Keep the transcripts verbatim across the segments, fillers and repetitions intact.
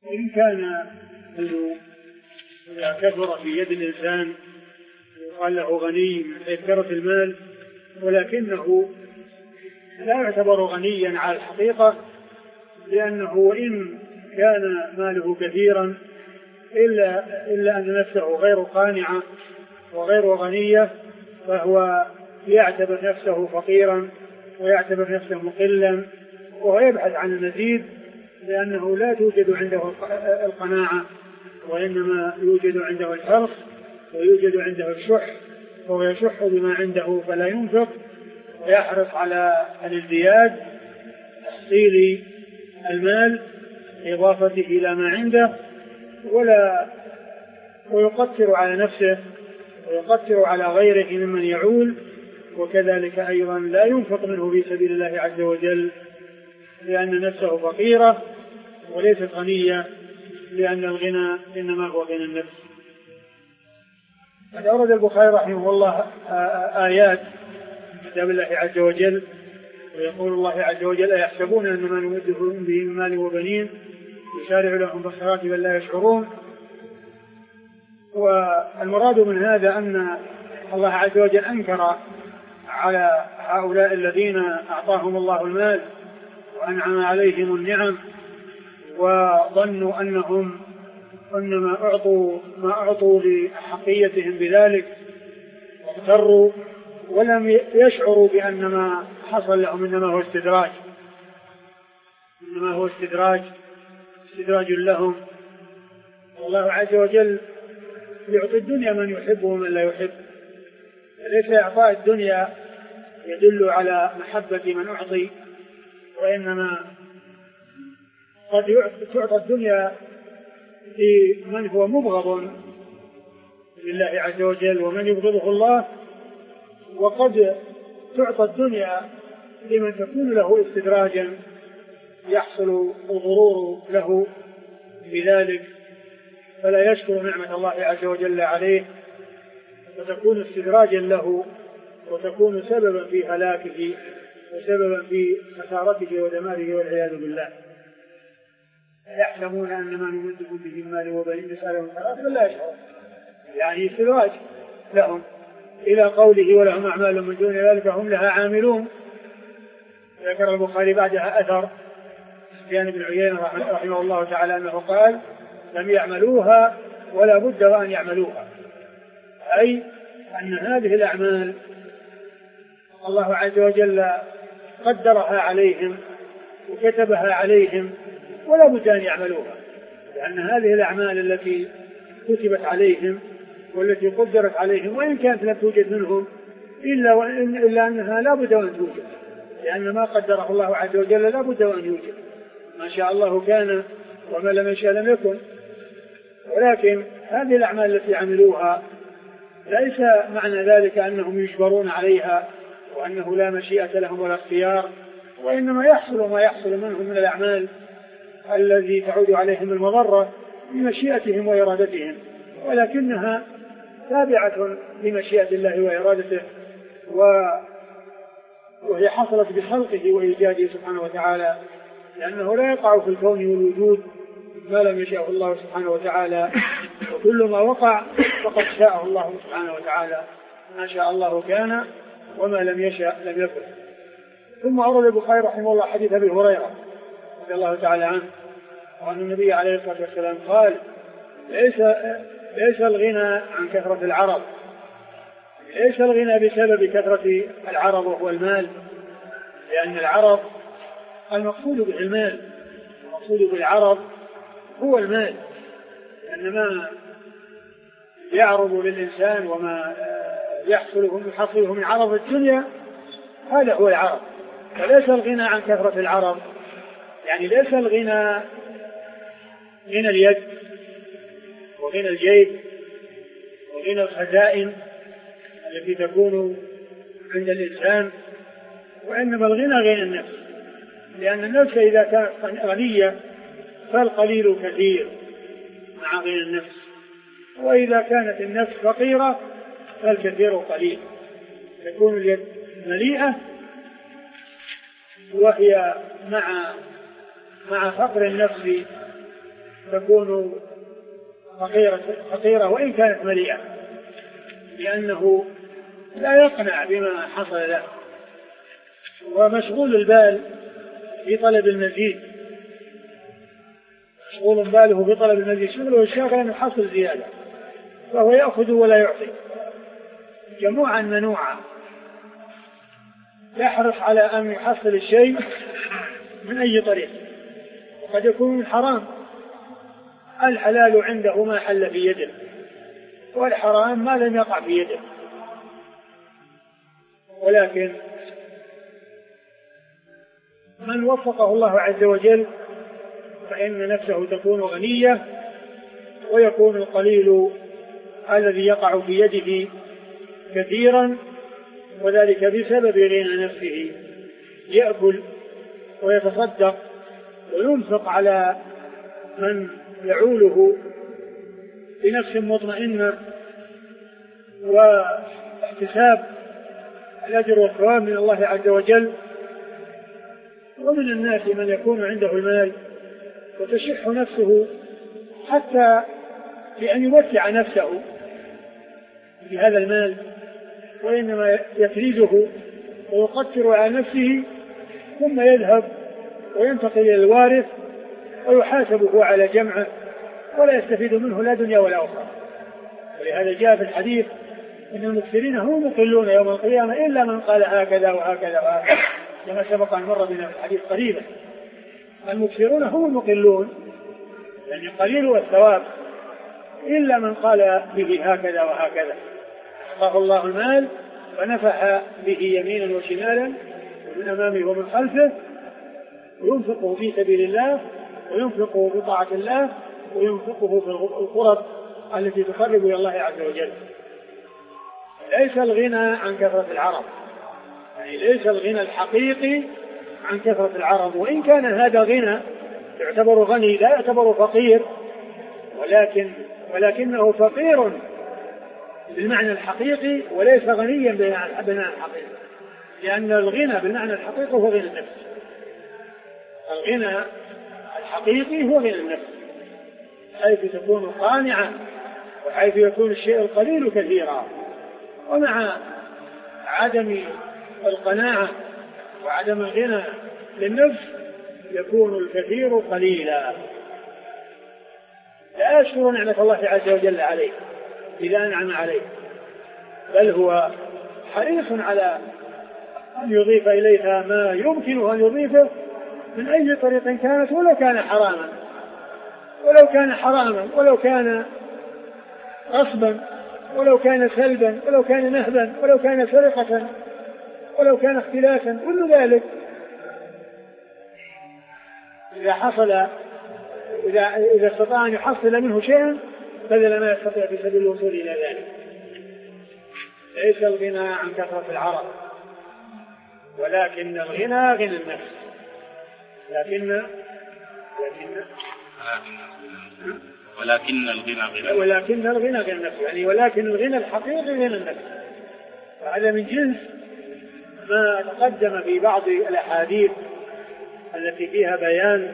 وإن كان أنه إذا كثر في يد الإنسان يقال له غني من حيث كثرة المال، ولكنه لا يعتبر غنيا على الحقيقة، لأنه وإن كان ماله كثيرا إلا, إلا أن نفسه غير قانعة وغير غنية، فهو يعتبر نفسه فقيرا ويعتبر نفسه مقلا، وهو يبحث عن المزيد، لأنه لا توجد عنده القناعة، وإنما يوجد عنده الحرص ويوجد عنده الشح، فهو يشح بما عنده فلا ينفق، ويحرص على الازدياد تحصيل المال إضافته إلى ما عنده، ولا ويقصر على نفسه ويقصر على غيره ممن يعول، وكذلك أيضا لا ينفق منه في سبيل الله عز وجل، لأن نفسه فقيرة وليست غنية، لأن الغنى إنما هو غنى النفس. قد أورد البخاري رحمه الله آيات من كتاب الله عز وجل، ويقول الله عز وجل: أيحسبون أن ما نمدهم به من مال وبنين يسارع لهم بالخيرات بل لا يشعرون. والمراد من هذا أن الله عز وجل أنكر على هؤلاء الذين أعطاهم الله المال وأنعم عليهم النعم، وظنوا أنهم إنما أعطوا ما أعطوا لحقيتهم بذلك، واغتروا ولم يشعروا بأن ما حصل لهم إنما هو استدراج إنما هو استدراج استدراج لهم. والله عز وجل يعطي الدنيا من يحب ومن لا يحب، ليس إعطاء الدنيا يدل على محبة من أعطي، وإنما قد تعطى الدنيا لمن هو مبغض لله عز وجل ومن يبغضه الله، وقد تعطى الدنيا لمن تكون له استدراجا يحصل الضرور له بذلك، فلا يشكر نعمة الله عز وجل عليه، فتكون استدراجا له وتكون سببا في هلاكه وسببا في خسارته ودماره والعياذ بالله. يحسبون أن ما نمدهم به من مال وبنين يسارعون بالخيرات بل لا يشعرون، يعني استدراج لهم، إلى قوله: ولهم أعمال من دون ذلك هم لها عاملون. ذكر البخاري بعدها أثر سفيان بن عيينة رحمه الله تعالى أنه قال: لم يعملوها ولا بد وأن يعملوها، أي أن هذه الأعمال الله عز وجل قدرها عليهم وكتبها عليهم ولا بد أن يعملوها، لأن هذه الأعمال التي كتبت عليهم والتي قدرت عليهم وإن كانت لم توجد منهم إلا, وإن إلا أنها لا بد أن توجد، لأن ما قدره الله عز وجل لا بد أن يوجد، ما شاء الله كان وما لم يشاء لم يكن. ولكن هذه الأعمال التي عملوها ليس معنى ذلك أنهم يجبرون عليها وأنه لا مشيئة لهم ولا اختيار، وإنما يحصل ما يحصل منهم من الأعمال الذي تعود عليهم المضرة بمشيئتهم وإرادتهم، ولكنها تابعة لمشيئة الله وإرادته، وهي حصلت بخلقه وإيجاده سبحانه وتعالى، لأنه لا يقع في الكون والوجود ما لم يشاء الله سبحانه وتعالى، وكل ما وقع فقد شاءه الله سبحانه وتعالى، ما شاء الله كان وما لم يشاء لم يكن. ثم أورد البخاري رحمه الله حديث أبي هريرة رضي الله تعالى عنه وأن النبي عليه الصلاة والسلام قال: ليس ليس الغنى عن كثرة العرب، ليس الغنى بسبب كثرة العرب وهو المال، لأن العرب المقصود به المال، المقصود بالعرب هو المال، لأن ما يعرض للإنسان وما يحصله يحصله من عرض الدنيا هذا هو العرب. فليس الغنى عن كثرة العرب، يعني ليس الغنى غنى اليد وغنى الجيب وغنى الخزائن التي تكون عند الإنسان، وإنما الغنى غنى النفس، لأن النفس إذا كانت غنية فالقليل كثير مع غنى النفس، وإذا كانت النفس فقيرة فالكثير قليل، تكون اليد مليئة وهي مع مع فقر النفس تكون فقيرة, فقيرة وإن كانت مليئة، لأنه لا يقنع بما حصل له، ومشغول البال في طلب المزيد، مشغول باله في طلب المزيد، شغله الشاغل أن يحصل زيادة، فهو يأخذ ولا يعطي جموعا منوعا، يحرص على أن يحصل الشيء من أي طريق، وقد يكون من حرام. الحلال عنده ما حل في يده، والحرام ما لم يقع في يده. ولكن من وفقه الله عز وجل فإن نفسه تكون غنية، ويكون القليل الذي يقع في يده كثيرا، وذلك بسبب غنى نفسه، يأكل ويتصدق وينفق على من يعوله بنفس مطمئنة واحتساب الأجر والثواب من الله عز وجل. ومن الناس من يكون عنده المال وتشح نفسه حتى بأن يمتع نفسه بهذا المال، وإنما يفريزه ويقتر على نفسه، ثم يذهب وينتقل إلى الوارث ويحاسبه على جمعه، ولا يستفيد منه لا دنيا ولا أخرى. ولهذا جاء في الحديث إن المكثرين هم مقلون يوم القيامة إلا من قال هكذا وهكذا وهكذا، كما سبق أن مر بنا في الحديث قريبا. المكثرون هم المقلون، يعني قليل الثواب، إلا من قال به هكذا وهكذا. أعطاه الله المال ونفح به يمينا وشمالا ومن أمامه ومن خلفه، وينفقه في سبيل الله، وينفقه في طاعة الله، وينفقه في القرب التي تقرب إلى الله عز وجل. ليس الغنى عن كثرة العرض، يعني ليس الغنى الحقيقي عن كثرة العرض، وإن كان هذا غنى يعتبر غني لا يعتبر فقير، ولكن ولكنه فقير بالمعنى الحقيقي وليس غنيا بالمعنى الحقيقي، لأن الغنى بالمعنى الحقيقي هو غنى النفس. الغنى الحقيقي هو غنى النفس، حيث تكون قانعا، وحيث يكون الشيء القليل كثيرا. ومع عدم القناعة وعدم الغنى للنفس يكون الكثير قليلا. لا يشكر نعمة الله عز وجل عليه إذا أنعم عليه، بل هو حريص على أن يضيف إليها ما يمكنه أن يضيفه من أي طريق كانت، ولو كان حراما، ولو كان حراما ولو كان غصبا، ولو كان سلبا، ولو كان نهبا، ولو كان سرقة، ولو كان اختلاسا، كل ذلك إذا حصل إذا, إذا استطاع أن يحصل منه شيئا بذل ما يستطيع في سبيل الوصول إلى ذلك. ليس الغنى عن كثرة العرض، ولكن الغنى غنى النفس. لكن لكن ولكن الغنى غنى ولكن الغنى غنى النفس، يعني ولكن الغنى الحقيقي غنى النفس. وهذا من جنس ما تقدم في بعض الأحاديث التي فيها بيان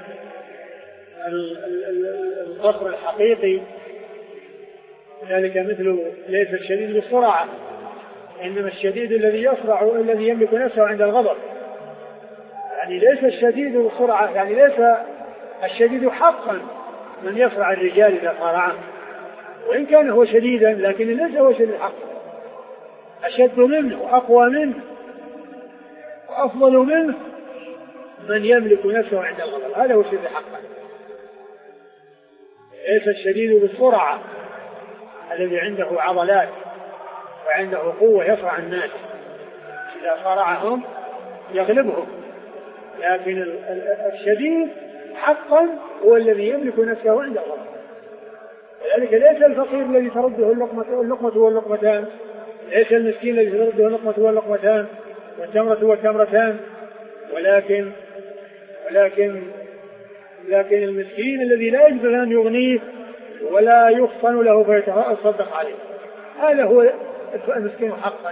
القصر الحقيقي، ذلك مثل ليس الشديد بالسرعة، إنما الشديد الذي يسرع الذي يملك نفسه عند الغضب. يعني ليس الشديد بالسرعة، يعني ليس الشديد حقا من يسرع الرجال إذا صارعه، وإن كان هو شديدا لكن ليس هو شديد حقا. أشد منه وأقوى منه وأفضل منه من يملك نفسه عند الغضب، هذا هو الشديد حقا. ليس الشديد بالسرعة الذي عنده عضلات وعنده قوة يصرع الناس، إذا صرعهم يغلبهم، لكن الشديد حقا هو الذي يملك نفسه عند الغضب. لذلك ليس الفقير الذي ترده اللقمة اللقمة واللقمتان، ليس المسكين الذي ترده اللقمة واللقمتان والتمرة والتمرتان، ولكن ولكن لكن المسكين الذي لا يجوز أن يغنيه ولا يخصن له فيتصدق عليه، هذا هو المسكين حقا،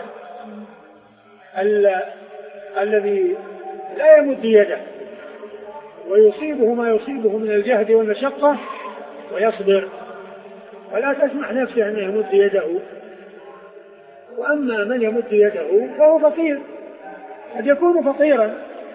الذي لا يمد يده ويصيبه ما يصيبه من الجهد والمشقة ويصبر ولا تسمح نفسه أن يمد يده. وأما من يمد يده فهو فقير، قد يكون فقيرا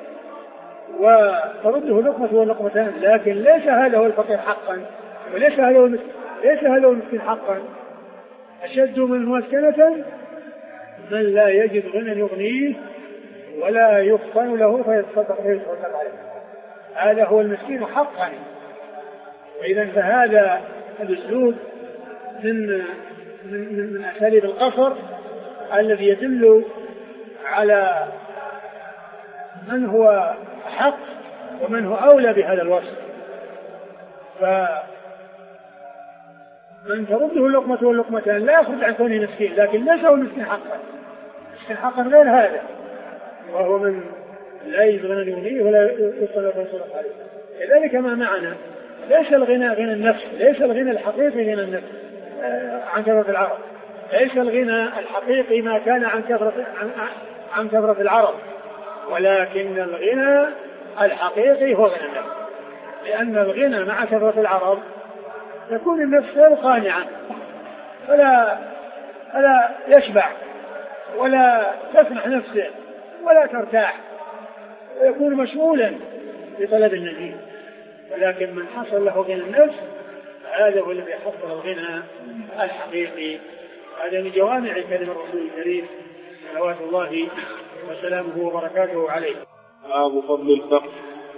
وترده لقمة ولقمتان، لكن ليس هذا هو الفقير حقا، وليس هذا هو ليس هذا هو المسكين حقا. أشد من مسكنة من لا يجد غنى يغنيه ولا يفطن له فيتصدق عليه، هذا هو المسكين حقا. وإذا فهذا الأسلوب من من من أساليب القصر الذي يدل على من هو حق ومن هو أولى بهذا الوصف. فمن ترده اللقمة واللقمتان لا يخرج عن كونه مسكين، لكن ليس هو المسكين حقا. المسكين حقا غير هذا، وهو من لا يجد غنى يغنيه ولا يصلى فيصلى عليه. كذلك ما معنا ليس الغنى غنى النفس، ليس الغنى الحقيقي غنى النفس عن كثرة العرب، ليس الغنى الحقيقي ما كان عن كثرة عن, عن كثرة العرب، ولكن الغنى الحقيقي هو غنى النفس. لأن الغنى مع كثرة العرب يكون النفس غير قانعة ولا ولا يشبع ولا تسمح نفسه ولا ترتاح، ويكون مشغولا بطلب النجيب. ولكن من حصل له غنى النفس هذا هو الذي حصل الغنى الحقيقي. هذا من جوامع كلمة الرسول الكريم صلوات الله وسلامه وبركاته عليه. باب فضل الفقر.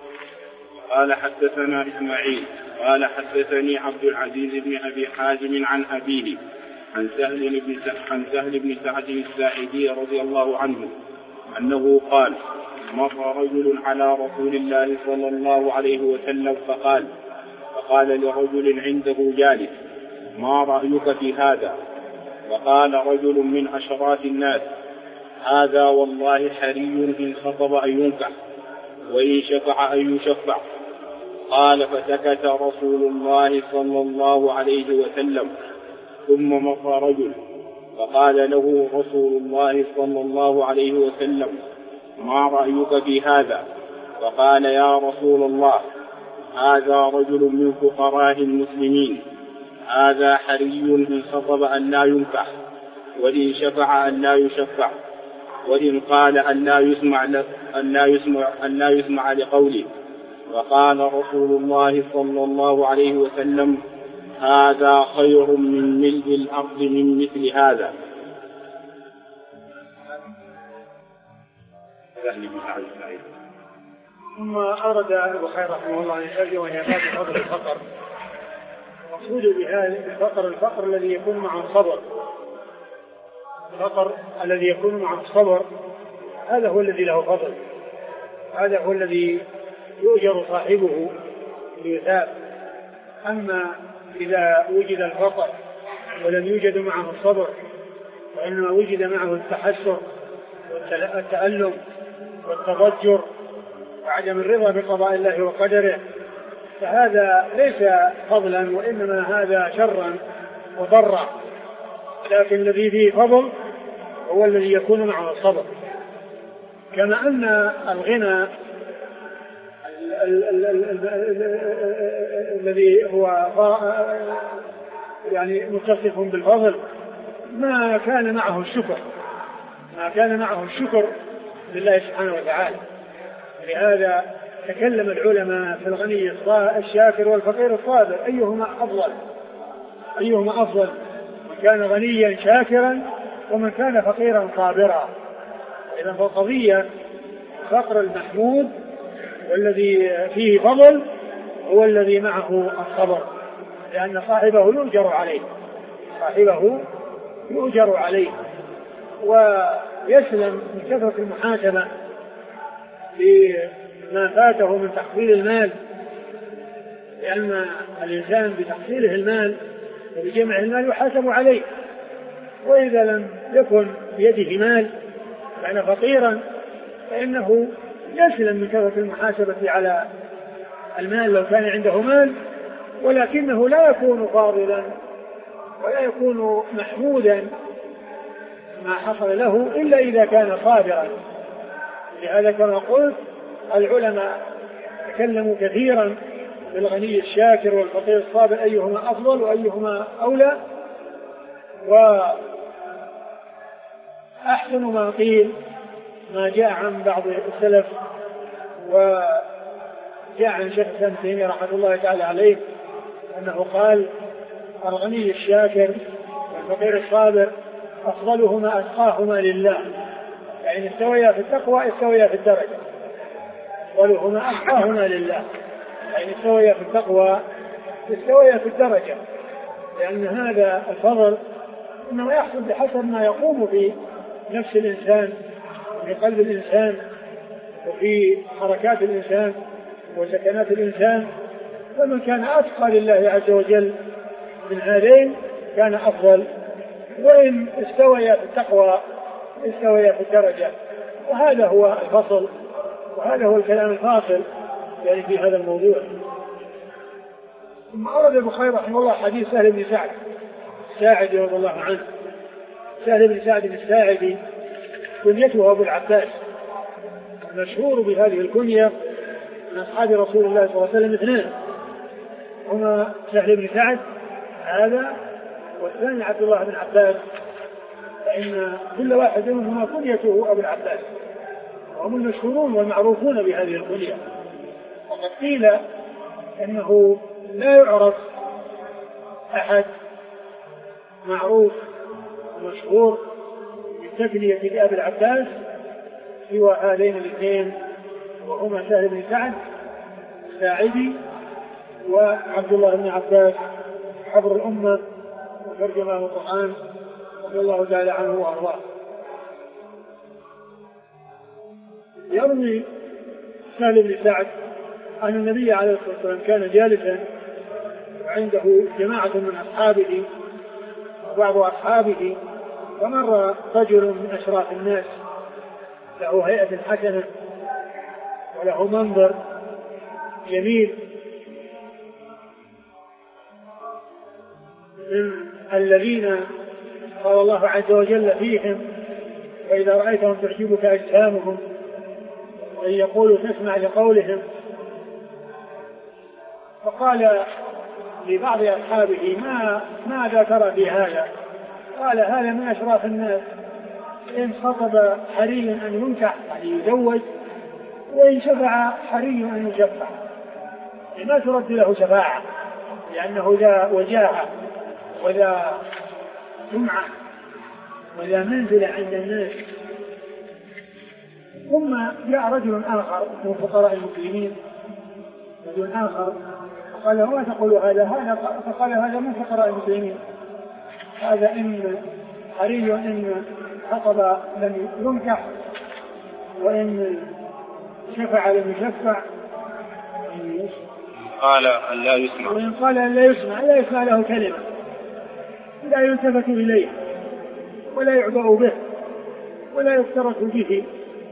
قال حدثنا إسماعيل قال حدثني عبد العزيز بن أبي حازم عن أبيه عن سهل بن عن سهل بن سعد الساعدي رضي الله عنه أنه قال: مر رجل على رسول الله صلى الله عليه وسلم فقال فقال لرجل عنده جالس: ما رأيك في هذا؟ فقال رجل من أشراف الناس: هذا والله حري إن خطب أن ينكح وإن شفع أن يشفع. قال: فسكت رسول الله صلى الله عليه وسلم. ثم مر رجل فقال له رسول الله صلى الله عليه وسلم: ما رأيك في هذا؟ فقال: يا رسول الله، هذا رجل من فقراء المسلمين، هذا حري إن خطب أن لا ينكح وإن شفع أن لا يشفع وإن قال أن لا يسمع أن لا يسمع أن لا يسمع لقوله. وقال رسول الله صلى الله عليه وسلم: هذا خير من ملء الأرض من مثل هذا. ثم أورد البخاري رحمه الله أن يشرح وهي باب فضل الفقر. المقصود بهذا الفقر الفقر الذي يكون معه الصبر، الفقر الذي يكون معه الصبر هذا هو الذي له فضل، هذا هو الذي يؤجر صاحبه ليثاب. أما إذا وجد الفقر ولم يوجد معه الصبر وإنما وجد معه التحسر والتألم والتضجر وعدم الرضا بقضاء الله وقدره، فهذا ليس فضلا وإنما هذا شرا وضرا. لكن الذي فيه فضل هو الذي يكون معه الصبر. كما أن الغنى الذي هو يعني متصف بالفضل ما كان معه الشكر، ما كان معه الشكر لله سبحانه وتعالى. لهذا تكلم العلماء في الغني الشاكر والفقير الصابر أيهما أفضل، أيهما أفضل، من كان غنيا شاكرا ومن كان فقيرا صابرا. إذا فالقضية فقر المحمود والذي فيه فضل هو الذي معه الصبر، لأن صاحبه يؤجر عليه، صاحبه يؤجر عليه ويسلم من كثرة المحاسبة بما فاته من تحصيل المال، لأن الإنسان بتحصيله المال وبجمع المال يحاسب عليه. وإذا لم يكن بيده مال كان فقيرا فإنه يسلم من كثرة المحاسبة على المال لو كان عنده مال، ولكنه لا يكون فاضلا ولا يكون محمودا ما حصل له إلا إذا كان صابرا. لهذا كما قلت العلماء تكلموا كثيرا بالغني الشاكر والفقير الصابر أيهما أفضل وأيهما أولى. وأحسن ما قيل ما جاء عن بعض السلف وجاء عن شيخ الإسلام ابن تيمية رحمة الله تعالى عليه أنه قال الغني الشاكر والفقير الصابر أفضلهما أتقاهما لله، يعني استويا في التقوى استويا في الدرجة. أفضلهما أتقاهما لله يعني استويا في التقوى استويا في الدرجة، لأن هذا الفضل إنه يحصل بحسب ما يقوم في نفس الإنسان وفي قلب الإنسان وفي حركات الإنسان وسكنات الإنسان. فمن كان أتقى لله عز وجل من هذين كان أفضل، وإن استويا في التقوى استويا في الدرجة. وهذا هو الفصل وهذا هو الكلام الفاصل يعني في هذا الموضوع. ثم أورد البخاري رحمه الله حديث سهل بن سعد الساعدي رضي الله عنه. سهل بن سعد الساعدي كنيته أبو العباس، مشهور بهذه الكنية من أصحاب رسول الله صلى الله عليه وسلم اثنين، هما سهل بن سعد هذا والثاني عبد الله بن عباس، فإن كل واحد منهما كنيته أبو العباس، وهم المشهورون والمعروفون بهذه الكنية. وقد قيل إنه لا يعرف أحد معروف ومشهور بالتكنية بأبي العباس سوى هذين الاثنين، وهما سهل بن سعد الساعدي وعبد الله بن عباس حبر الأمة وترجمه القرآن رضي الله تعالى عنه وأرضاه. يروي سهل بن سعد أن النبي عليه الصلاة والسلام كان جالسا وعنده جماعة من أصحابه وبعض أصحابه، فمر رجل من أشراف الناس له هيئة حسنة وله منظر جميل من الذين قال الله عز وجل فيهم وإذا رأيتهم تعجبك أجسامهم وإن يقولوا تسمع لقولهم. فقال لبعض أصحابه ما ماذا ترى في هذا؟ قال هذا من أشراف الناس، إن خطب حري أن ينكح يعني يزوج، وإن شفع حري أن يشفع. ما ترد له شفاعة لأنه ذا وجاهة وذا سمعة وذا منزلة عند الناس. ثم جاء رجل آخر من فقراء المسلمين، رجل آخر قال له ما تقول هذا؟ هذا فقال هذا من فقراء المسلمين، هذا إن حري إن خطب لم ينكح وإن شفع لم يشفع، قال أن لا يسمع وإن قال أن لا يسمع لا يسمع له كلمة، لا يلتفت إليه ولا يعبأ به ولا يفترس به،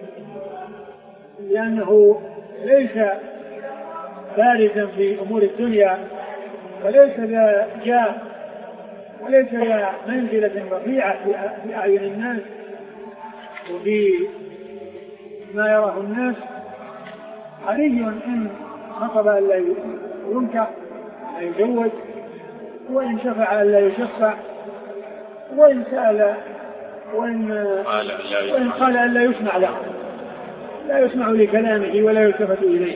لأنه ليس بارزا في أمور الدنيا وليس ذا جاه وليس ذا منزلة رفيعة في أعين الناس وفي ما يراه الناس. حري إن خطب أن لا ينكح لا يزوج، وإن شفع أن لا يشفع، وإن سأل وإن, وإن قال أن لا يسمع له، لا يسمع لكلامه ولا يلتفت إليه.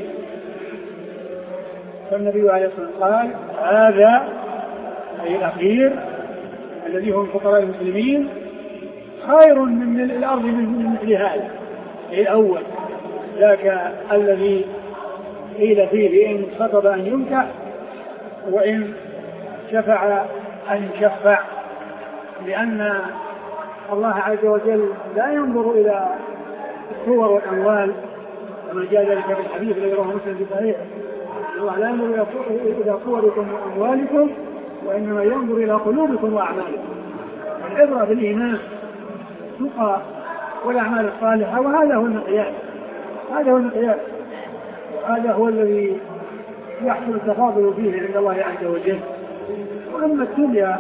فالنبي عليه الصلاة والسلام قال هذا أي الأخير الذي هم فقراء المسلمين خير من الأرض من مثل هذا، أي الأول ذاك الذي قيل فيه إن خطب أن ينكح وإن شفع أن يشفع، لأن الله عز وجل لا ينظر إلى الصور والأموال كما جاء ذلك في الحديث الذي رواه مسلم في صحيحه. الله لا ينظر إلى صوركم وأموالكم وإنما ينظر إلى قلوبكم وأعمالكم. العبرة بالإيمان التقى والأعمال الصالحة، وهذا هو المقياس، هذا هو المقياس وهذا هو الذي يحصل التفاضل فيه عند الله عز وجل. وأما الدنيا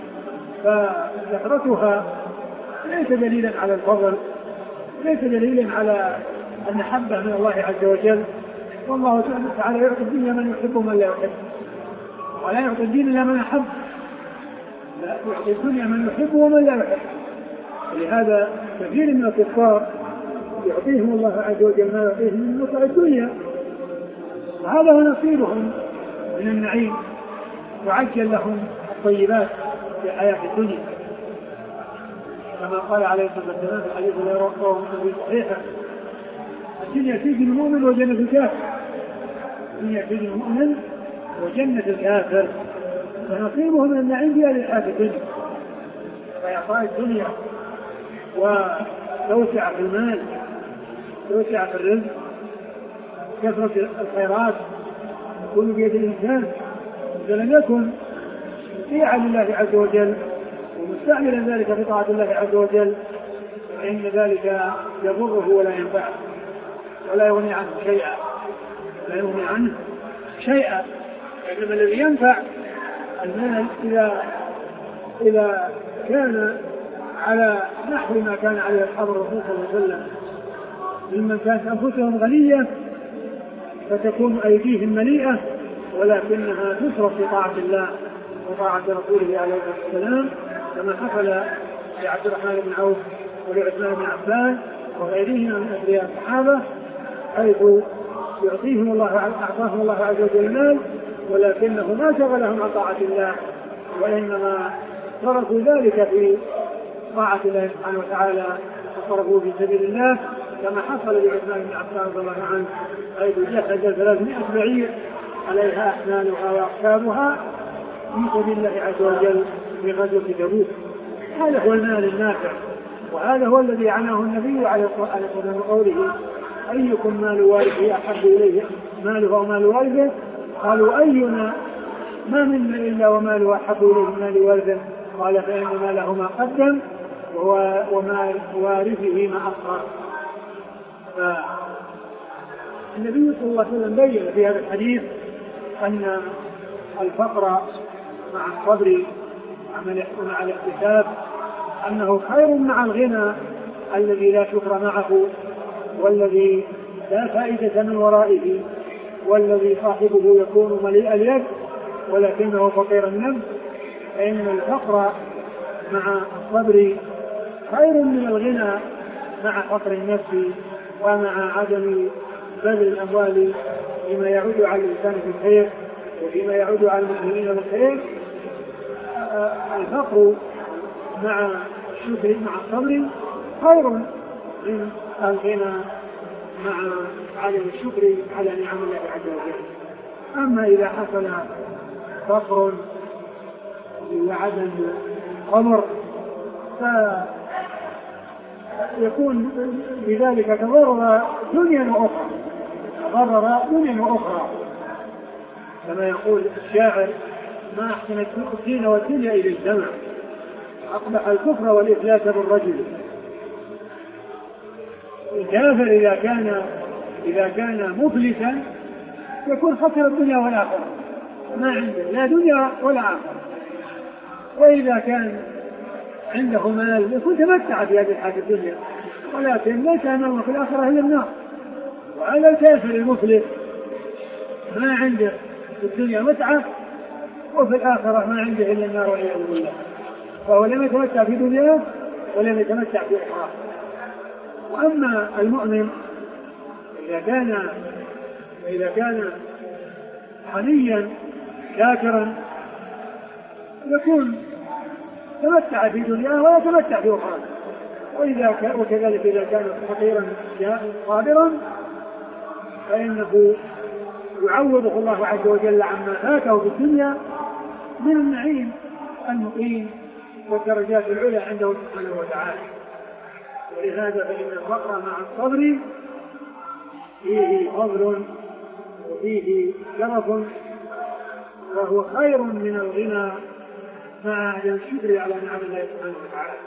فكثرتها ليس دليلا على الفضل، ليس دليلا على المحبة من الله عز وجل، والله تعالى يعطي الدنيا من يحب ومن لا يحب، ولا يعطي الدين إلا من أحب، لا يعطي الدنيا من يحب ومن لا يحب. ولهذا كثير من الكفار يعطيهم الله عز وجل ما يعطيهم من متع الدنيا، وهذا هو نصيبهم من النعيم، وعجل لهم الطيبات في حياة الدنيا، كما قال عليه الصلاة والسلام في الحديث الذي رواه مسلم في صحيحه: الدنيا سجن المؤمن وجنة الكافر. الدنيا سجن المؤمن وجنة الكافر، فنصيبه من النعيم في هذه الحياة الدنيا، فإعطاء الدنيا وتوسع في المال، توسع في الرزق، كثرة الخيرات تكون بيد الإنسان إذا لم يكن مطيعا لله عز وجل ومستعملا ذلك في طاعة الله عز وجل، فإن ذلك يضره ولا ينفعه ولا يغني عنه شيئا، لا يغني عنه شيئا. إنما الذي ينفع المال إذا إذا كان على نحو ما كان عليه أصحاب الرسول صلى الله عليه وسلم، ممن كانت أنفسهم غنية فتكون أيديهم مليئة، ولكنها تصرف في طاعة الله وطاعة رسوله عليه الصلاة والسلام، كما حصل لعبد الرحمن بن عوف ولعثمان بن عفان وغيرهم من أثرياء الصحابة، حيث يعطيهم الله أعطاهم الله عز وجل المال، ولكنه ما شغلهم عن طاعة الله، وإنما صرفوا ذلك في طاعة الله سبحانه وتعالى وصرفوا في سبيل الله، كما حصل لعثمان بن عفان رضي الله عنه، حيث جهز ثلاثمائة بعير عليها أحمالها وأقسامها في سبيل الله عز وجل في غزوة تبوك. هذا هو المال النافع، وهذا هو الذي عناه النبي عليه الصلاة والسلام قوله: أيكم مال والده أحب إليه ماله أو مال والده؟ قالوا: أينا ما منا إلا وماله أحب إليه من مال والده؟ قال: فإن ماله ما قدم ومال وارثه ما أخر. فالنبي صلى الله عليه وسلم بين في هذا الحديث أن الفقر مع الصبر مع الاحتساب أنه خير مع الغنى الذي لا شكر معه، والذي لا فائدة من ورائه، والذي صاحبه يكون مليء اليد ولكنه فقير النفس. فإن الفقر مع الصبر خير من الغنى مع فقر النفس ومع عدم بذل الأموال فيما يعود على الإنسان في الخير وفيما يعود على المؤمنين بالخير. الفقر مع الشكر مع الصبر خير من الغنى مع عدم الشكر على نعم الله عز وجل. أما إذا حصل فقر وعدم قمر فيكون بذلك تضرر دنيا وأخرى، تضرر دنيا وأخرى، كما يقول الشاعر: ما أحسن الدين والدنيا إلى الجمع، أقبح الكفر والإفلاس بالرجل. الكافر إذا كان إذا كان مفلسا يكون خسر الدنيا والآخرة، ما عنده لا دنيا ولا آخرة. وإذا كان عنده مال يكون تمتع في هذه الحياة الدنيا، ولكن ليس أمامه في الآخرة إلا النار. وعلى الكافر المفلس ما عنده في الدنيا متعة، وفي الآخرة ما عنده إلا النار والعياذ بالله، فهو لم يتمتع في دنياه ولم يتمتع في أخرى. وأما المؤمن إذا كان إذا كان غنيا شاكرا يكون تمتع في دنياه ولا تمتع في أخرى. وإذا وكذلك إذا كان فقيرا صابرا فإنه يعوضه الله عز وجل عما فاته في الدنيا من النعيم المقيم والدرجات العلى عنده سبحانه وتعالى. ولهذا فإن الفقر مع الصبر فيه فضل وفيه شرف، وهو خير من الغنى مع عدم الشكر على نعم الله سبحانه وتعالى.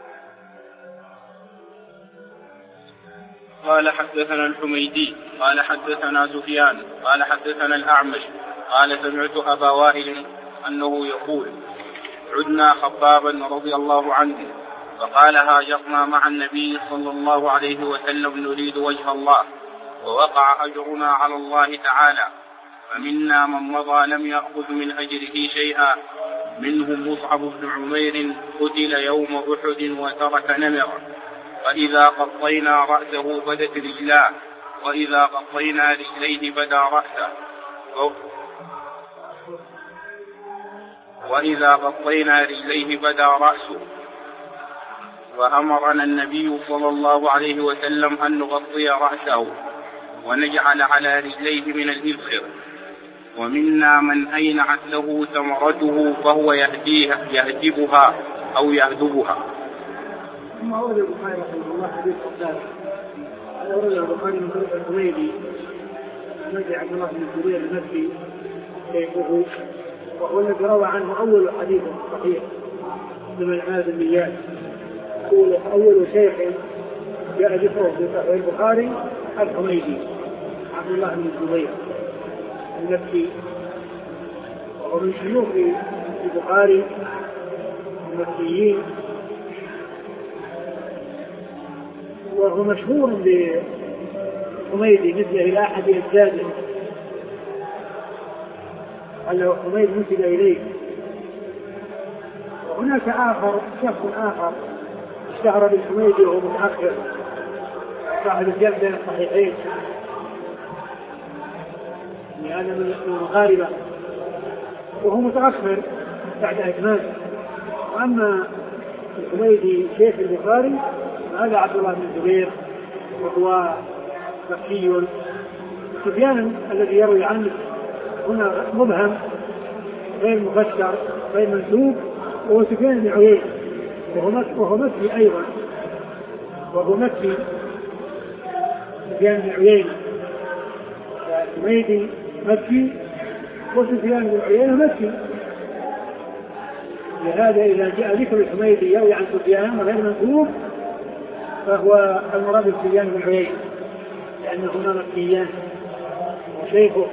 قال: حدثنا الحميدي قال حدثنا سفيان قال حدثنا الأعمش قال: سمعت أبا وائل أنه يقول: عدنا خبابا رضي الله عنه فقال: هاجرنا مع النبي صلى الله عليه وسلم نريد وجه الله، ووقع أجرنا على الله تعالى، فمنا من مضى لم يأخذ من أجره شيئا، منهم مصعب بن عمير قتل يوم أحد وترك نمرا، وإذا قطينا رأسه بدت رجلاه، وإذا قطينا رجليه بدا رأسه، وإذا قطينا رجليه بدا رأسه. وأمرنا النبي صلى الله عليه وسلم أن نغطي رأسه ونجعل على رجليه من الإذخر. ومنا من أينعت له ثمرته فهو يهديها يهدبها أو يهدبها. ثم أورد البخاري رحمه الله حديث قتادة، أورد البخاري من طريق الحميدي نجع عبد الله بن الزبير المكي شيخه، وهو الذي روى عنه أول حديث صحيح من العاد النيات، يقول أول شيخ جاء ذكره في صحيح البخاري الحميدي عبد الله بن الزبير المكي، وهو من شيوخ البخاري المكيين، وهو مشهور بحميدي مثل إلى أحد أجداده قال حميد نسب إليه. وهناك آخر شخص آخر اشتهر بالحميدي وهو متأخر صاحب الجمع بين الصحيحين، يعني من المغاربة، وهو متأخر بعد أزمان. وأما الحميدي شيخ البخاري هذا عبد الله بن الزبير، وهو مكي. سفيان الذي يروي عنه هنا مبهم غير مفسر غير منسوب، وهو سفيان بن عيينة وهو مكي أيضا، وهو مكي سفيان بن عيينة، الحميدي مكي وسفيان بن عيينة مكي. لهذا إذا جاء ذكر الحميدي يروي عن سفيان غير منسوب فهو المراد سفيان بن عيينة، لأنهما مكيان وشيخه.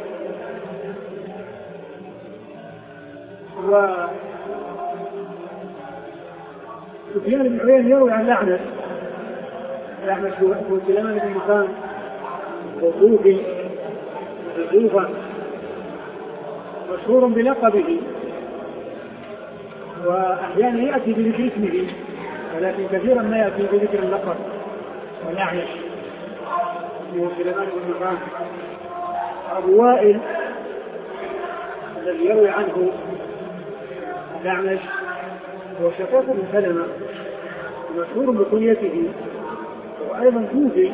وسفيان بن عيينة يروي عن الأعمش، الأعمش هو سليمان بن مخان وصوفي الكوفة، مشهور بلقبه، وأحيانا يأتي بذكر اسمه ولكن كثيرا ما يأتي بذكر اللقب. والأعمش هو سليمان بن مخان. أبو وائل الذي يروي عنه الأعمش هو شقيق بن سلمة مشهور بكنيته، وأيضا كوفي.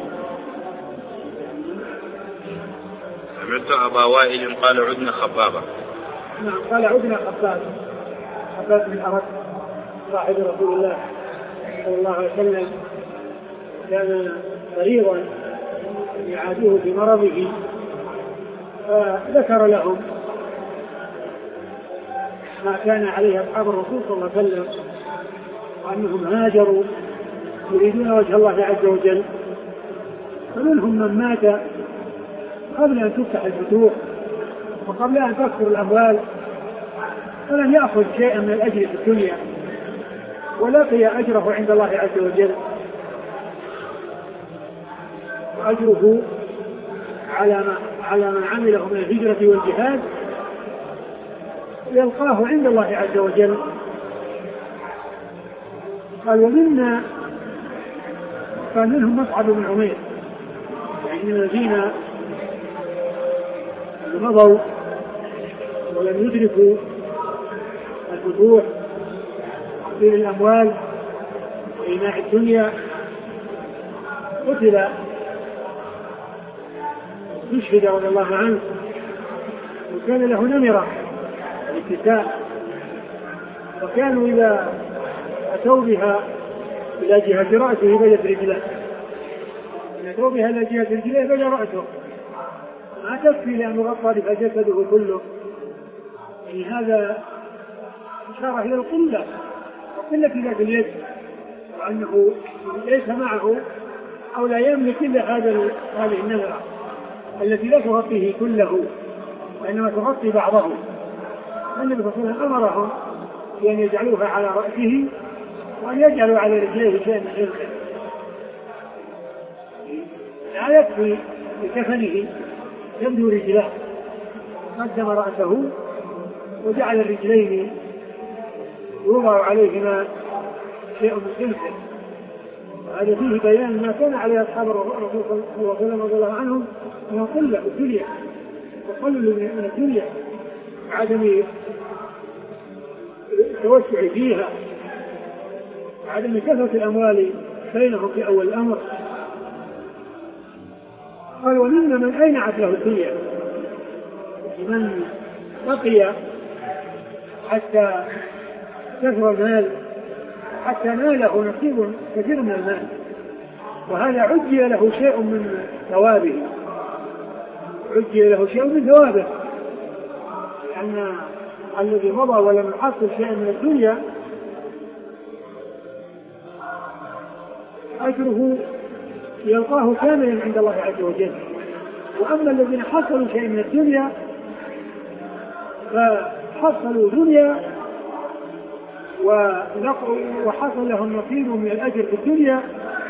سمعت أبا وائل قال عدنا خبابا. نعم قال عدنا خباب، خباب بن أرد صاحب رسول الله صلى الله عليه وسلم، كان مريضا يعادوه في مرضه، فذكر لهم ما كان عليه أصحاب الرسول صلى الله عليه وسلم، وأنهم هاجروا يريدون وجه الله عز وجل، فمنهم من مات قبل أن تفتح الفتوح وقبل أن تكثر الأموال، فلم يأخذ شيئا من الأجر في الدنيا ولقي أجره عند الله عز وجل، وأجره على ما على ما عمله من الهجرة والجهاد يلقاه عند الله عز وجل. قال ومنا قال منهم مصعب بن عمير، يعني من الذين مضوا ولم يدركوا الفتوح وتحصيل الأموال وإيناء الدنيا، قتل استشهد رضي الله عنه، وكان له نمرة الاتساء، وكانوا إذا أتوا بها إلى جهة رأسه بدت رجله، إذا أتوا بها إلى جهة رجله بدأ رأسه، ما تكفي لأن يغطى بها جسده كله. يعني هذا إشارة إلى القلة وقلة ذات اليد، وأنه ليس معه أو لا يملك إلا هذا هذه النمرة التي لا تغطيه كله وإنما تغطي بعضه. النبي صلى الله عليه وسلم أمرهم بأن يجعلوها على رأسه وأن يجعلوا على رجليه شيئا من حلقه. لا يكفي بكفنه يبدو رجلاه، قدم رأسه وجعل الرجلين يوضع عليهما شيء من خلفه. هذا فيه بيان ما كان عليه أصحاب الرسول صلى الله عليه وسلم رضي الله عنهم من القلة في الدنيا وقلل من الدنيا، عدم التوسع فيها، عدم كثرة الأموال بينهم في أول الأمر. قال ومنا من أينعت له الدنيا، من بقي حتى كثر المال حتى ناله نصيب كثير من المال، وهذا عجل له شيء من ثوابه، عجل له شيء من ثوابه، لأن الذي مضى ولم يحصل شيئا من الدنيا أجره يلقاه كاملا عند الله عز وجل. وأما الذين حصلوا شيئا من الدنيا فحصلوا دنيا وحصل لهم نصيب من الأجر في الدنيا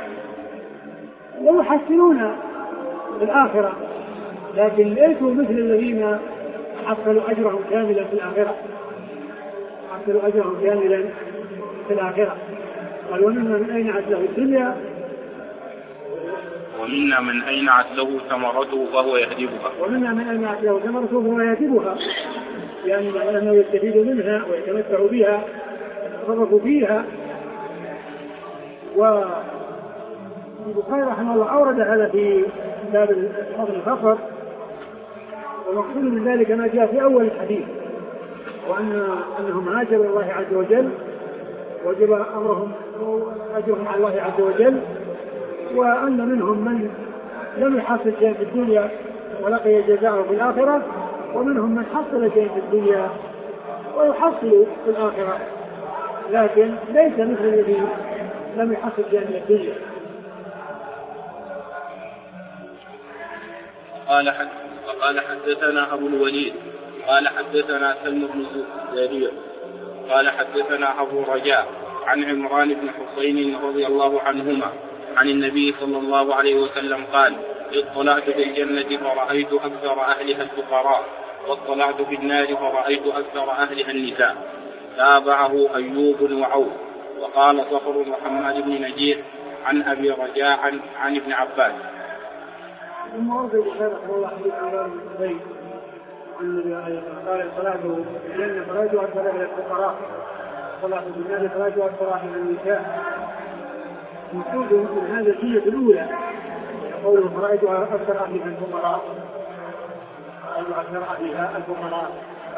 ويحصلون في الآخرة، لكن ليسوا مثل الذين حصلوا أجرهم كاملا في الآخرة، حصلوا أجرهم كاملا في الآخرة. قال ومنا من أينعت له الدنيا ومنا من أينعت له ثمرته فهو يهدبها ومنا من أينعت له ثمرته فهو يهدبها، يعني أنه يستفيد منها ويتمتع بها ويتصرف فيها. والبخاري رحمه الله أورد هذا في باب فضل الفقر، ومقصود من ذلك ما جاء في أول الحديث، وأن أنهم هاجروا الله عز وجل وجب أمرهم أجرهم على الله عز وجل، وأن منهم من لم يحصل شيء في الدنيا ولقي جزاءه في الآخرة، ومنهم من حصل شيء في الدنيا ويحصل في الآخرة، لكن ليس مثل الذي لم يحصل شيء من الدنيا. قال حد وقال حدثنا أبو الوليد قال حدثنا سلم بن زهير قال حدثنا أبو رجاء عن عمران بن حسين رضي الله عنهما عن النبي صلى الله عليه وسلم قال اطلعت في الجنة فرأيت أكثر أهلها الفقراء، واطلعت في النار فرأيت أكثر أهلها النساء. تابعه أيوب وعوف. وقال صخر محمد بن نجير عن أبي رجاء عن, عن ابن عباس. ثم ورد البخاري رحمه الله حديث عمران بن حسين عن قال اطلعت في الجنة فرأيت أكثر أهلها الفقراء، واطلعت في النار فرأيت أكثر أهلها النساء. المقصود من هذا السية الأولى قوله فرأيت أكثر أهلها الفقراء، رأيت أكثر أهلها الفقراء،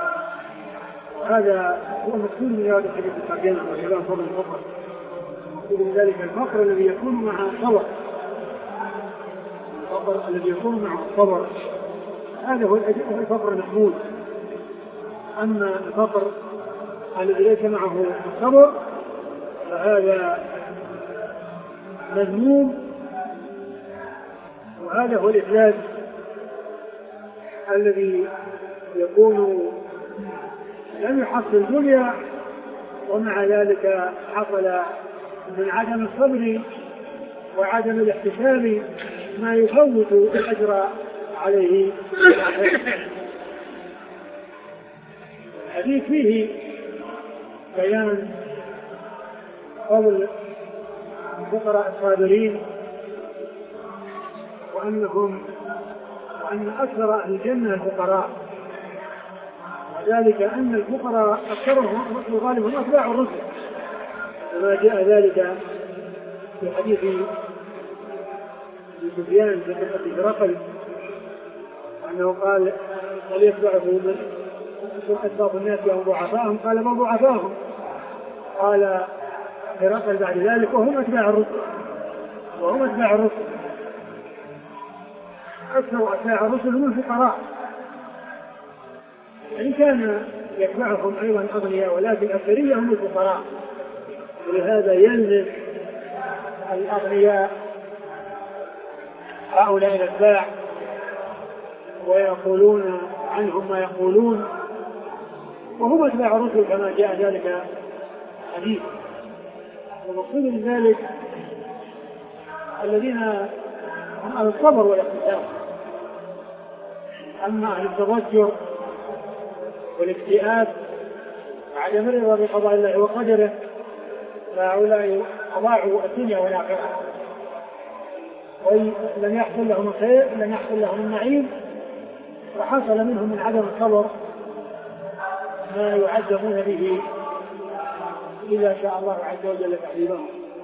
وهذا هو المقصود من هذا الحديث الترجمة وكلام فضل الفقر. المقصود من ذلك الفقر الذي يكون مع الصبر، الفقر الذي يكون مع الصبر هذا هو الفقر المحمود. أما الفقر الذي ليس معه الصبر فهذا مذموم، وهذا هو الإفلاس الذي يكون لم يحصل الدنيا ومع ذلك حصل من عدم الصبر وعدم الاحتساب ما يفوت الأجر عليه. الحديث فيه بيان فضل الفقراء الصابرين، وأنهم وأن أكثر أهل الجنة الفقراء، وذلك أن الفقراء أكثرهم غالبهم أتباع الرسل، كما جاء ذلك في حديث ابن سفيان في قصة هرقل أنه قال هل يتبعه من أسباب الناس وهم ضعفاءهم؟ قال من ضعفاهم؟ قال هرقل بعد ذلك وهم أتباع الرسل، وهم أتباع الرسل. أكثر أتباع الرسل هم الفقراء، إن كان يتبعهم أيضا أغنياء ولكن الأكثرية هم الفقراء. ولهذا يلزم الأغنياء هؤلاء الأتباع ويقولون عنهم ما يقولون، وهم أتباع الرسل كما جاء ذلك حديث. ومقصود من ذلك الذين هم على الصبر والاحتساب، أما عن التضجر والاكتئاب وعدم الرضا بقضاء الله وقدره فهؤلاء أضاعوا الدنيا والآخرة، ولم يحصل لهم الخير، لم يحصل لهم النعيم، وحصل منهم من عدم الصبر ما يعذبون به إذا شاء الله عز وجل تعذيبهم.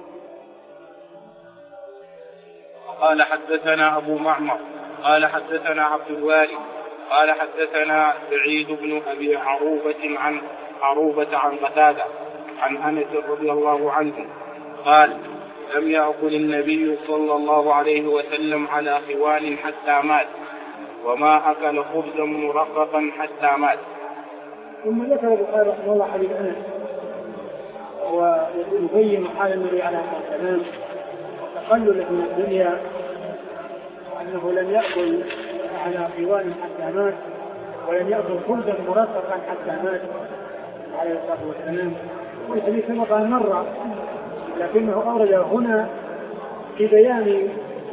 قال حدثنا أبو معمر قال حدثنا عبد الوارث قال حدثنا سعيد بن أبي عروبة عن عروبة عن قتادة عن أنس رضي الله عنه قال لم يأكل النبي صلى الله عليه وسلم على خوان حتى مات، وما أكل خبزا مرققا حتى مات. ثم ذكر البخاري رحمه الله حديث أنس ويبين حال النبي عليه الصلاة والسلام وتقلله من الدنيا، وأنه لم يأكل على خوان حتى مات، ولم يأكل خبزا مرققا حتى مات عليه الصلاة والسلام. والحديث سبق أن مر، لكنه أورد هنا في بيان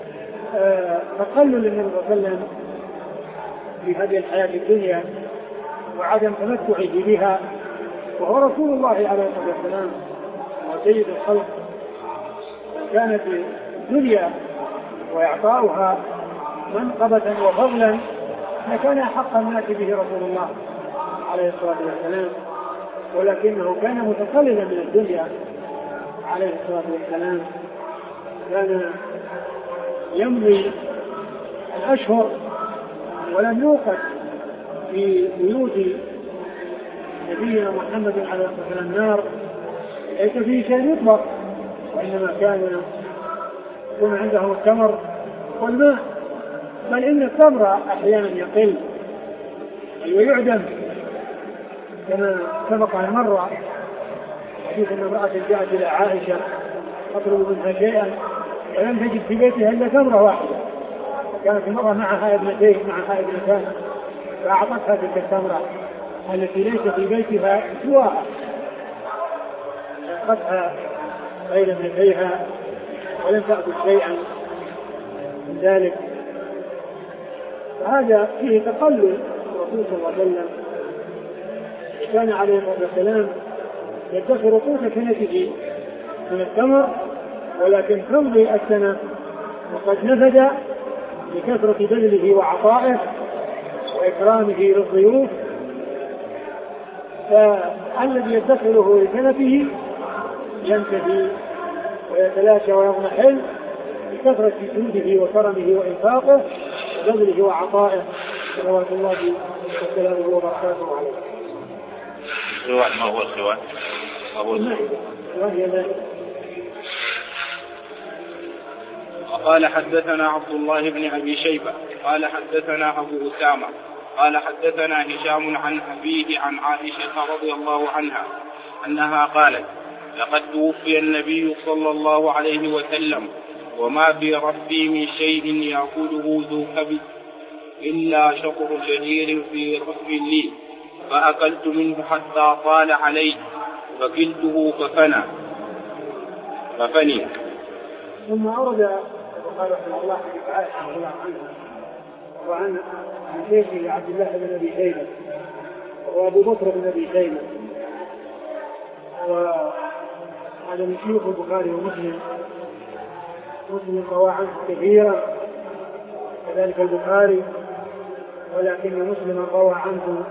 تقلل النبي صلى الله عليه وسلم في هذه الحياة الدنيا وعدم تمتعه بها، وهو رسول الله عليه الصلاة والسلام وسيد الخلق. كانت الدنيا وإعطاؤها منقبة وفضلا لكان أحق الناس به رسول الله عليه الصلاة والسلام، ولكنه كان متقللا من الدنيا عليه الصلاة والسلام. كان يمضي الأشهر ولم يوقد في بيوت نبينا محمد عليه الصلاة والسلام نار ليس فيه شيء يطبخ، وإنما كان يكون عندهم التمر والماء، بل إن التمر أحيانا يقل ويعدم، كما سبق أن مر حديث أن امرأة جاءت إلى عائشة تطلب منها شيئا ولم تجد في بيتها إلا تمرة واحدة، كانت المرأة معها ابنتين معها ابنتان فأعطتها تلك التمرة التي ليس في بيتها سواها، أعطتها غير ابنتيها ولم تأكل شيئا من ذلك. هذا فيه تقلل الرسول صلى الله عليه وسلم، كان عليه الصلاة والسلام يدخر قوت سنته من التمر، ولكن تمضي السنة وقد نفد لكثرة بذله وعطائه وإكرامه للضيوف، فالذي يدخره لسنته ينتهي ويتلاشى ويضمحل بكثرة جوده وكرمه وإنفاقه وبذله وعطائه صلوات الله وسلامه وبركاته عليه. الخوان ما هو الخوان؟ ما هو الخوان؟ قال حدثنا عبد الله بن أبي شيبة قال حدثنا أبو أسامة قال حدثنا هشام عن أبيه عن عائشة رضي الله عنها أنها قالت لقد توفي النبي صلى الله عليه وسلم وما بربي من شيء يأكله ذو كبد إلا شطر شعير في رب لي فأكلت منه حتى طال عليه فكلته ففنى ففني. ثم أورد البخاري رحمه الله حديث عائشة رضي الله عنها وعن شيخه عبد الله بن أبي شيبة وأبو بكر بن أبي شيبة، وهذا من شيوخ البخاري ومسلم، مسلم روى عنه كثيرا كذلك البخاري، ولكن مسلم روى عنه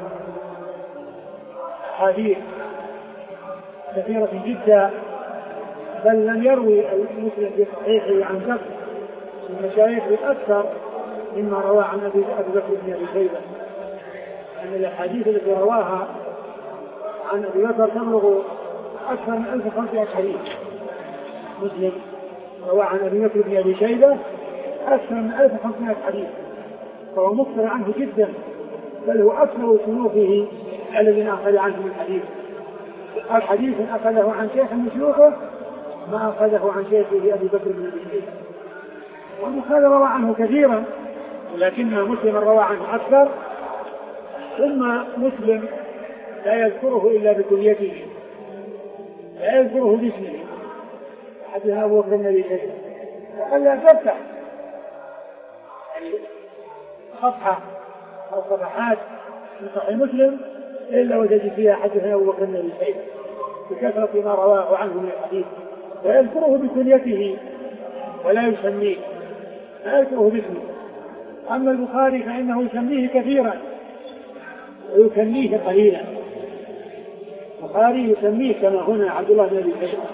حديث كثيرة جدا، بل لم يروي المسلم في صحيحه عن شخص من مشايخه أكثر مما روى عن أبي بكر بن أبي شيبة، أن الأحاديث التي رواها عن أبي بكر تبلغ أكثر من ألف وخمسمائة حديث. مسلم روى عن أبي بكر بن أبي شيبة أكثر من ألف وخمسمائة حديث، فهو مكثر عنه جدا، بل هو أكثر شيوخه الذين أخذ عنه من حديث. الحديث أخذه عن شيخ من شيوخه ما أخذه عن شيخه أبي بكر بن أبي شيبة. والبخاري روى عنه كثيرا ولكن مسلم روى عنه أكثر، ثم مسلم لا يذكره إلا بكليته، لا يذكره باسمه. حدثنا أبو بكر بن أبي شيبة وقال لا تفتح صفحة الصفحات في صحيح مسلم إلا وتجد فيها حدثنا أبو بكر بن أبي شيبة بكثرة ما رواه عنه من الحديث، ويذكره بكنيته ولا يسميه، لا يذكره باسمه. أما البخاري فإنه يسميه كثيرا ويكنيه قليلا. البخاري يسميه كما هنا عبد الله بن أبي شيبة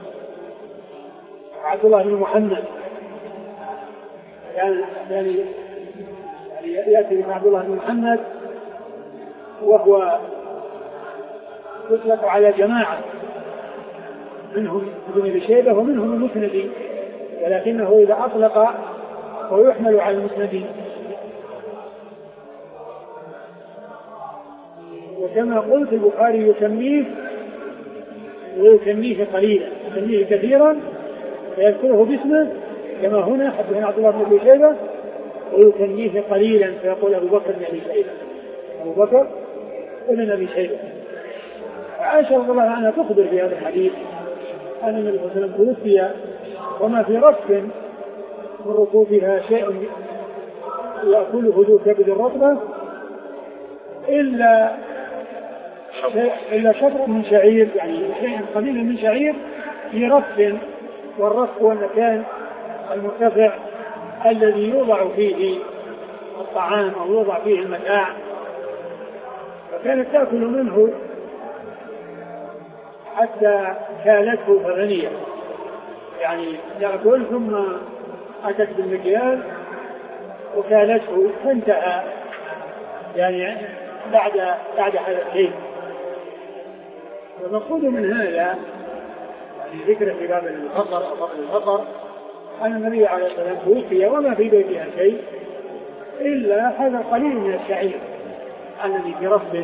عبد الله بن محمد، يعني يعني يأتي بن عبد الله بن محمد وهو يطلق على جماعة منهم ابن أبي شيبة ومنهم المسندي، ولكنه إذا أطلق ويحمل على المسندي. وكما قلت البخاري يسميه ويسميه قليلا، يسميه كثيرا فيذكره باسمه كما هنا حدثنا عبد الله بن أبي شيبة، ويسميه قليلا فيقول أبو بكر بن أبي شيبة أبو بكر بن أبي شيبة. عائشة رضي الله عنها تخبر في هذا الحديث أن النبي صلى الله عليه وسلم توفي وما في رف من ركوبها شيء يأكله ذو كبد الرطبة إلا إلا شطر من شعير، يعني شيء قليل من شعير في رف، والرف هو المكان المرتفع الذي يوضع فيه الطعام أو يوضع فيه المتاع، فكانت تأكل منه حتى كالته فغنية، يعني يأكل ثم أتت بالمكيال وكالته فانتهى يعني بعد بعد هذا الشيء. والمقصود من هذا يعني ذكر في باب الفقر أو فقر الفقر أن النبي عليه الصلاة والسلام توفي وما في بيتها شيء إلا هذا القليل من الشعير الذي في رفض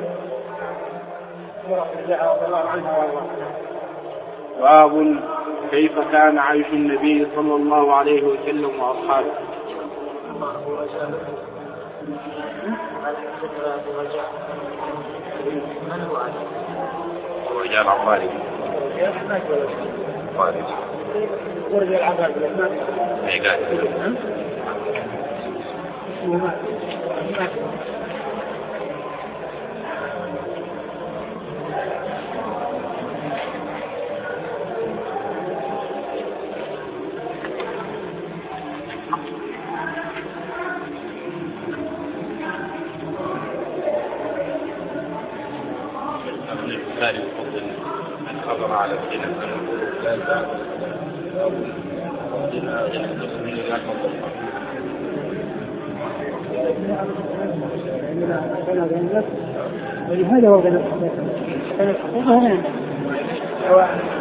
رضي الله عنها وارضاها. باب كيف كان عيش النبي صلى الله عليه وسلم واصحابه. ورجال عباري ورجال عباري اي قاعد الخبر على الخلاف ولهذا هو كان الحقيقة هنا